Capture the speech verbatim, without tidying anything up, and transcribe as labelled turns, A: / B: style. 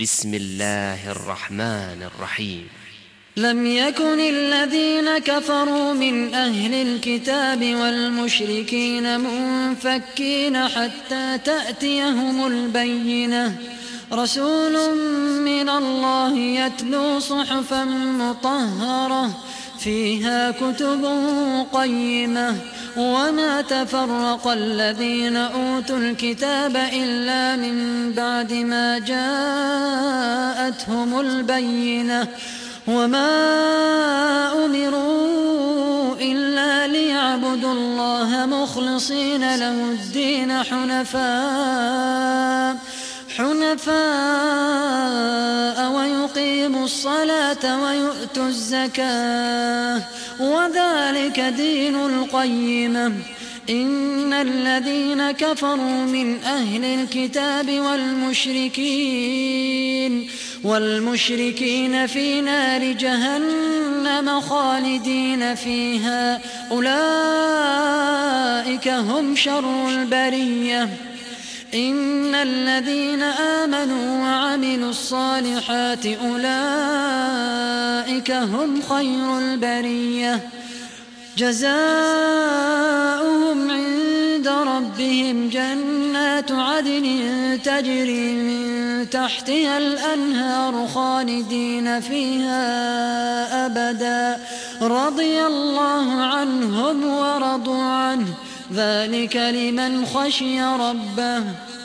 A: بسم الله الرحمن الرحيم.
B: لم يكن الذين كفروا من أهل الكتاب والمشركين منفكين حتى تأتيهم البينة، رسول من الله يتلو صحفا مطهرة فيها كتب قيمة، وما تفرق الذين أوتوا الكتاب إلا من بعد ما جاءتهم البينة، وما أمروا إلا ليعبدوا الله مخلصين له الدين حنفاء حنفاء ويقيموا الصلاة ويؤتوا الزكاة، وذلك دين القيمة. إن الذين كفروا من أهل الكتاب والمشركين والمشركين في نار جهنم خالدين فيها، أولئك هم شر البرية. إن الذين آمنوا وعملوا الصالحات أولئك هم خير البرية، جزاؤهم عند ربهم جنات عدن تجري من تحتها الأنهار خالدين فيها أبدا، رضي الله عنهم ورضوا عنه، ذلك لمن خشي ربه.